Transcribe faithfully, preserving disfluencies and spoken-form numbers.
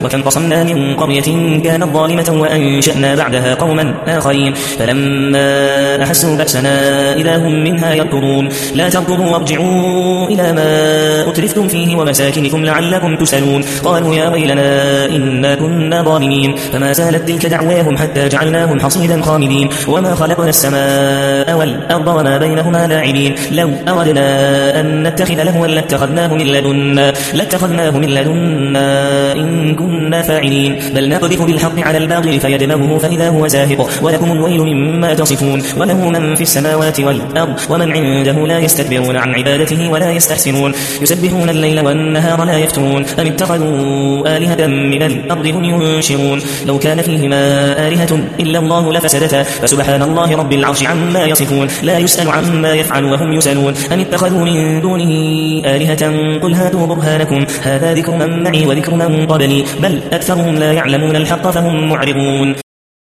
وكم قصمنا من قرية كانت ظالمة وأنشأنا بعدها قوما آخرين فلما أحسوا بأسنا إذا هم منها يركضون لا تركضوا وارجعوا إلى ما أترفتم فيه ومساكنكم لعلكم تسألون قالوا يا ويلنا إنا كنا ظالمين فما زالت تلك دعواهم حتى جعلناهم حصيدا خامدين وما خلقنا السماء والأرض وما بينهما لاعبين لو أردنا أن نتخذ لهوا لاتخذناه من لدنا لاتخذناه من لدنا إن كنا فاعلين بل نقذف بالحق على الباطل فيدمغه فإذا هو زاهق ولكم الويل مما تصفون وله من في السماوات والأرض ومن عنده لا يستكبرون عن عبادته ولا يستحسنون يسبحون الليل والنهار لا يفترون أم اتخذوا آلهة من الأرض هم ينشرون لو كان فيهما آلهة إلا الله لفسدتا فسبحان الله رب العرش عما يصفون لا يسأل عما يفعل وهم يسألون أم اتخذوا من دونه آلهة قل هاتوا برهانكم هذا ذكر من معي وذكر من قبلي بل أكثرهم لا يعلمون الحق فهم معرضون